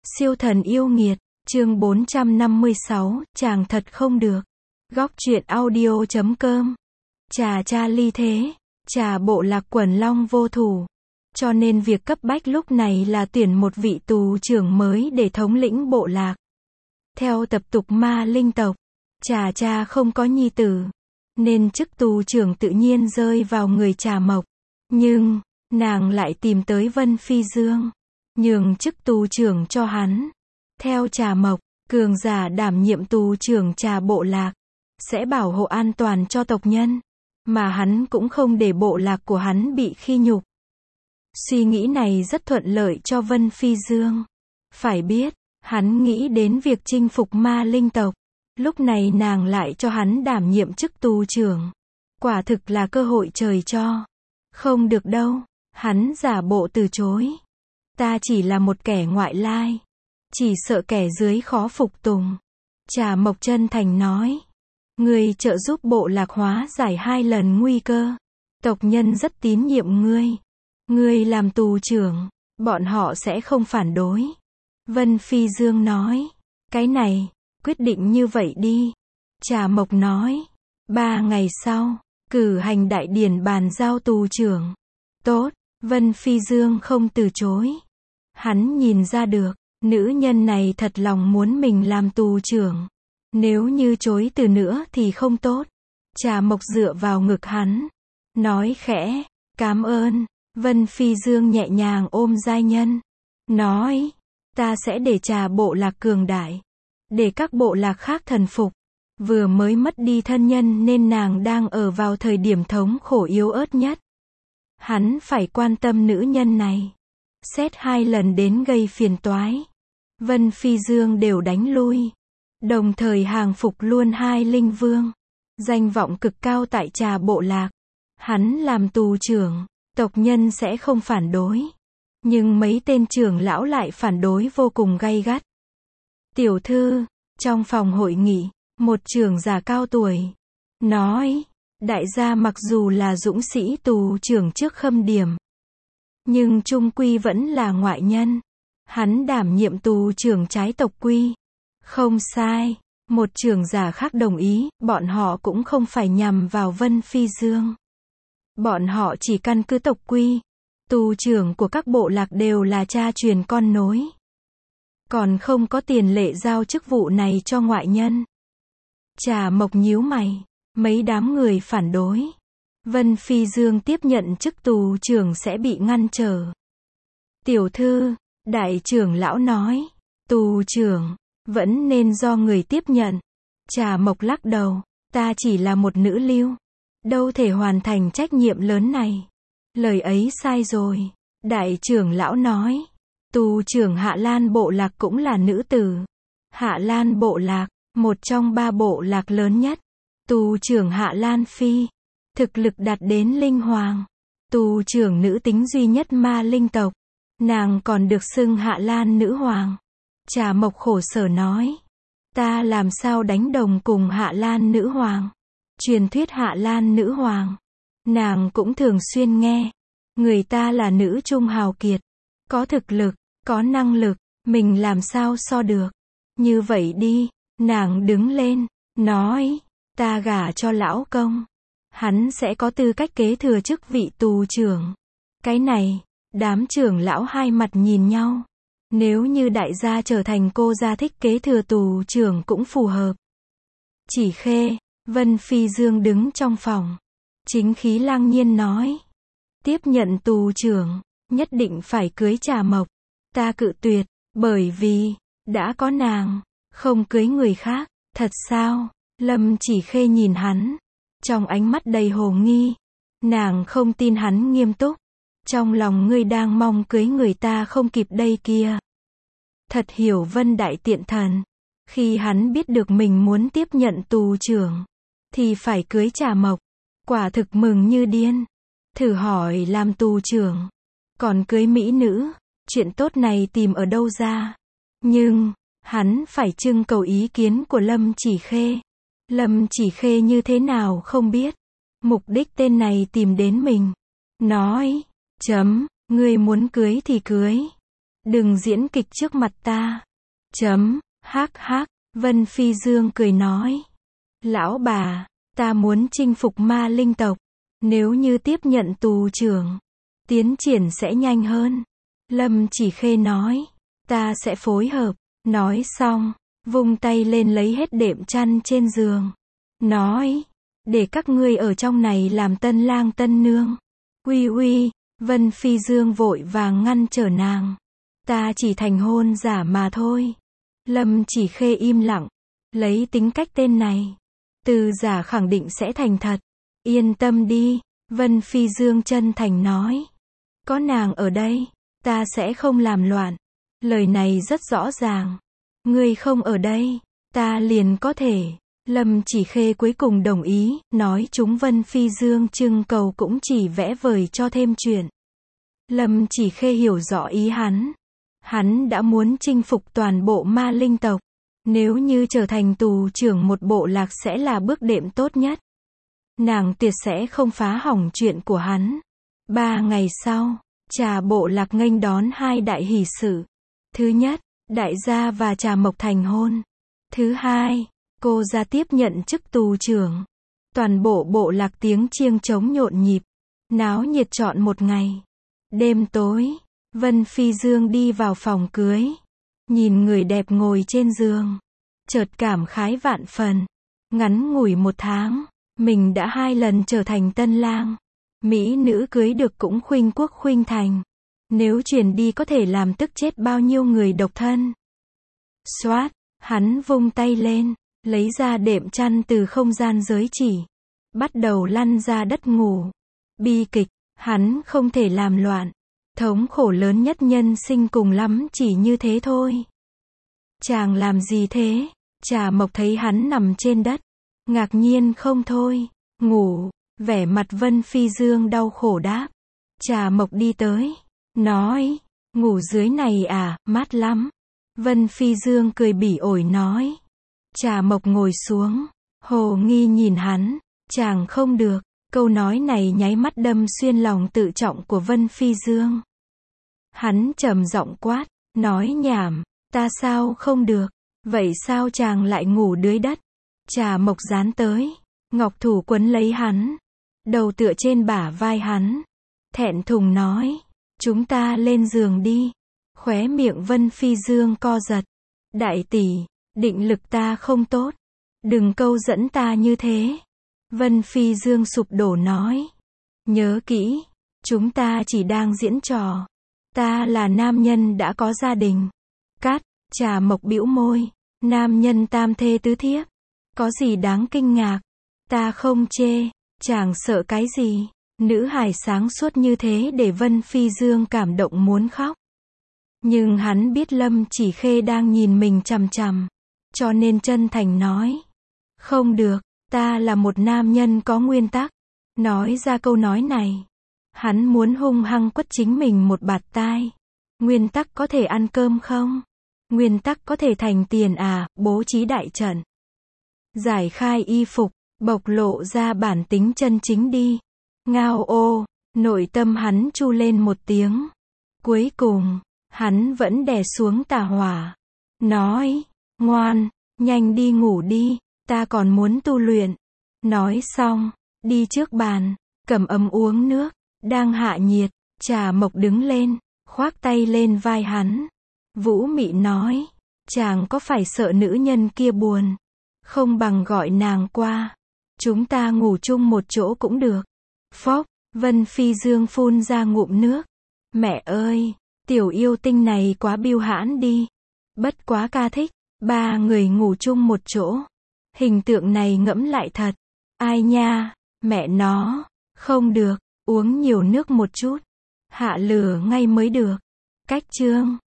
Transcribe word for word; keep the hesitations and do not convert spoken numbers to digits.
Siêu thần yêu nghiệt, chương bốn trăm năm mươi sáu, chàng thật không được. Góc truyện audio chấm com. Trà cha ly thế, trà bộ lạc quần long vô thủ. Cho nên việc cấp bách lúc này là tuyển một vị tù trưởng mới để thống lĩnh bộ lạc. Theo tập tục ma linh tộc, trà cha không có nhi tử, nên chức tù trưởng tự nhiên rơi vào người Trà Mộc. Nhưng, nàng lại tìm tới Vân Phi Dương, nhường chức tù trưởng cho hắn. Theo Trà Mộc, cường giả đảm nhiệm tù trưởng Trà bộ lạc, sẽ bảo hộ an toàn cho tộc nhân, mà hắn cũng không để bộ lạc của hắn bị khi nhục. Suy nghĩ này rất thuận lợi cho Vân Phi Dương. Phải biết, hắn nghĩ đến việc chinh phục ma linh tộc. Lúc này nàng lại cho hắn đảm nhiệm chức tù trưởng. Quả thực là cơ hội trời cho. Không được đâu, hắn giả bộ từ chối. Ta chỉ là một kẻ ngoại lai. Chỉ sợ kẻ dưới khó phục tùng. Trà Mộc chân thành nói. Ngươi trợ giúp bộ lạc hóa giải hai lần nguy cơ. Tộc nhân rất tín nhiệm ngươi. Ngươi làm tù trưởng, bọn họ sẽ không phản đối. Vân Phi Dương nói. Cái này, quyết định như vậy đi. Trà Mộc nói. Ba ngày sau, cử hành đại điển bàn giao tù trưởng. Tốt, Vân Phi Dương không từ chối. Hắn nhìn ra được, nữ nhân này thật lòng muốn mình làm tù trưởng. Nếu như chối từ nữa thì không tốt. Trà Mộc dựa vào ngực hắn, nói khẽ, cảm ơn. Vân Phi Dương nhẹ nhàng ôm giai nhân, nói, ta sẽ để Trà bộ lạc cường đại, để các bộ lạc khác thần phục. Vừa mới mất đi thân nhân nên nàng đang ở vào thời điểm thống khổ yếu ớt nhất. Hắn phải quan tâm nữ nhân này. Xét hai lần đến gây phiền toái, Vân Phi Dương đều đánh lui. Đồng thời hàng phục luôn hai linh vương. Danh vọng cực cao tại Trà bộ lạc. Hắn làm tù trưởng, tộc nhân sẽ không phản đối. Nhưng mấy tên trưởng lão lại phản đối vô cùng gay gắt. Tiểu thư, trong phòng hội nghị, một trưởng giả cao tuổi, nói, đại gia mặc dù là dũng sĩ tù trưởng trước Khâm Điểm, nhưng trung quy vẫn là ngoại nhân. Hắn đảm nhiệm tù trưởng trái tộc quy. Không sai, một trưởng giả khác đồng ý, bọn họ cũng không phải nhằm vào Vân Phi Dương. Bọn họ chỉ căn cứ tộc quy. Tù trưởng của các bộ lạc đều là cha truyền con nối. Còn không có tiền lệ giao chức vụ này cho ngoại nhân. Trà Mộc nhíu mày, mấy đám người phản đối. Vân Phi Dương tiếp nhận chức tù trưởng sẽ bị ngăn trở. Tiểu thư, đại trưởng lão nói, tù trưởng, vẫn nên do người tiếp nhận. Trà Mộc lắc đầu, ta chỉ là một nữ lưu, đâu thể hoàn thành trách nhiệm lớn này. Lời ấy sai rồi. Đại trưởng lão nói, tù trưởng Hạ Lan bộ lạc cũng là nữ tử. Hạ Lan bộ lạc, một trong ba bộ lạc lớn nhất. Tù trưởng Hạ Lan Phi, thực lực đạt đến linh hoàng. Tù trưởng nữ tính duy nhất ma linh tộc. Nàng còn được xưng Hạ Lan nữ hoàng. Trà Mộc khổ sở nói, ta làm sao đánh đồng cùng Hạ Lan nữ hoàng. Truyền thuyết Hạ Lan nữ hoàng, nàng cũng thường xuyên nghe. Người ta là nữ trung hào kiệt, có thực lực, có năng lực, mình làm sao so được. Như vậy đi, nàng đứng lên, nói, ta gả cho lão công. Hắn sẽ có tư cách kế thừa chức vị tù trưởng. Cái này, đám trưởng lão hai mặt nhìn nhau. Nếu như đại gia trở thành cô gia thích kế thừa tù trưởng cũng phù hợp. Chỉ Khê, Vân Phi Dương đứng trong phòng. Chính khí lang nhiên nói. Tiếp nhận tù trưởng, nhất định phải cưới Trà Mộc. Ta cự tuyệt, bởi vì, đã có nàng, không cưới người khác. Thật sao? Lâm Chỉ Khê nhìn hắn, trong ánh mắt đầy hồ nghi. Nàng không tin hắn nghiêm túc. Trong lòng ngươi đang mong cưới người ta không kịp đây kia. Thật hiểu Vân Đại Tiện Thần. Khi hắn biết được mình muốn tiếp nhận tù trưởng, thì phải cưới Trà Mộc. Quả thực mừng như điên. Thử hỏi làm tù trưởng, còn cưới mỹ nữ, chuyện tốt này tìm ở đâu ra. Nhưng, hắn phải trưng cầu ý kiến của Lâm Chỉ Khê. Lâm Chỉ Khê như thế nào không biết. Mục đích tên này tìm đến mình. Nói, chấm, ngươi muốn cưới thì cưới. Đừng diễn kịch trước mặt ta. Chấm, hắc hắc, Vân Phi Dương cười nói. Lão bà, ta muốn chinh phục ma linh tộc. Nếu như tiếp nhận tù trưởng, tiến triển sẽ nhanh hơn. Lâm Chỉ Khê nói. Ta sẽ phối hợp. Nói xong, vung tay lên lấy hết đệm chăn trên giường. Nói, để các ngươi ở trong này làm tân lang tân nương. Uy uy, Vân Phi Dương vội vàng ngăn trở nàng. Ta chỉ thành hôn giả mà thôi. Lâm Chỉ Khê im lặng. Lấy tính cách tên này, từ giả khẳng định sẽ thành thật. Yên tâm đi, Vân Phi Dương chân thành nói. Có nàng ở đây, ta sẽ không làm loạn. Lời này rất rõ ràng. Ngươi không ở đây, ta liền có thể. Lâm Chỉ Khê cuối cùng đồng ý, nói chúng Vân Phi Dương trưng cầu cũng chỉ vẽ vời cho thêm chuyện. Lâm Chỉ Khê hiểu rõ ý hắn. Hắn đã muốn chinh phục toàn bộ ma linh tộc. Nếu như trở thành tù trưởng một bộ lạc sẽ là bước đệm tốt nhất. Nàng tuyệt sẽ không phá hỏng chuyện của hắn. Ba ngày sau, Trà bộ lạc nghênh đón hai đại hỷ sự. Thứ nhất, đại gia và Trà Mộc thành hôn. Thứ hai, cô ra tiếp nhận chức tù trưởng. Toàn bộ bộ lạc tiếng chiêng trống nhộn nhịp. Náo nhiệt trọn một ngày. Đêm tối, Vân Phi Dương đi vào phòng cưới. Nhìn người đẹp ngồi trên giường. Chợt cảm khái vạn phần. Ngắn ngủi một tháng, mình đã hai lần trở thành tân lang. Mỹ nữ cưới được cũng khuynh quốc khuynh thành. Nếu truyền đi có thể làm tức chết bao nhiêu người độc thân. Xoát, hắn vung tay lên, lấy ra đệm chăn từ không gian giới chỉ. Bắt đầu lăn ra đất ngủ. Bi kịch, hắn không thể làm loạn. Thống khổ lớn nhất nhân sinh cùng lắm chỉ như thế thôi. Chàng làm gì thế? Trà Mộc thấy hắn nằm trên đất. Ngạc nhiên không thôi. Ngủ. Vẻ mặt Vân Phi Dương đau khổ đáp. Trà Mộc đi tới. Nói. Ngủ dưới này à, mát lắm. Vân Phi Dương cười bỉ ổi nói. Trà Mộc ngồi xuống. Hồ nghi nhìn hắn. Chàng không được. Câu nói này nháy mắt đâm xuyên lòng tự trọng của Vân Phi Dương. Hắn trầm giọng quát. Nói nhảm. Ta sao không được? Vậy sao chàng lại ngủ dưới đất? Trà Mộc dán tới. Ngọc thủ quấn lấy hắn. Đầu tựa trên bả vai hắn. Thẹn thùng nói. Chúng ta lên giường đi. Khóe miệng Vân Phi Dương co giật. Đại tỷ, định lực ta không tốt. Đừng câu dẫn ta như thế. Vân Phi Dương sụp đổ nói. Nhớ kỹ. Chúng ta chỉ đang diễn trò. Ta là nam nhân đã có gia đình. Cát. Trà Mộc bĩu môi. Nam nhân tam thê tứ thiếp. Có gì đáng kinh ngạc? Ta không chê. Chàng sợ cái gì? Nữ hài sáng suốt như thế để Vân Phi Dương cảm động muốn khóc. Nhưng hắn biết Lâm Chỉ Khê đang nhìn mình chằm chằm. Cho nên chân thành nói. Không được, ta là một nam nhân có nguyên tắc. Nói ra câu nói này. Hắn muốn hung hăng quất chính mình một bạt tai. Nguyên tắc có thể ăn cơm không? Nguyên tắc có thể thành tiền à, bố trí đại trận. Giải khai y phục, bộc lộ ra bản tính chân chính đi. Ngao ô, nội tâm hắn chu lên một tiếng. Cuối cùng, hắn vẫn đè xuống tà hỏa. Nói, ngoan, nhanh đi ngủ đi, ta còn muốn tu luyện. Nói xong, đi trước bàn, cầm ấm uống nước, đang hạ nhiệt. Trà Mộc đứng lên, khoác tay lên vai hắn. Vũ Mị nói, chàng có phải sợ nữ nhân kia buồn? Không bằng gọi nàng qua. Chúng ta ngủ chung một chỗ cũng được. Phốc, Vân Phi Dương phun ra ngụm nước. Mẹ ơi, tiểu yêu tinh này quá biêu hãn đi. Bất quá ca thích, ba người ngủ chung một chỗ. Hình tượng này ngẫm lại thật. Ai nha, mẹ nó, không được, uống nhiều nước một chút. Hạ lửa ngay mới được. Cách chương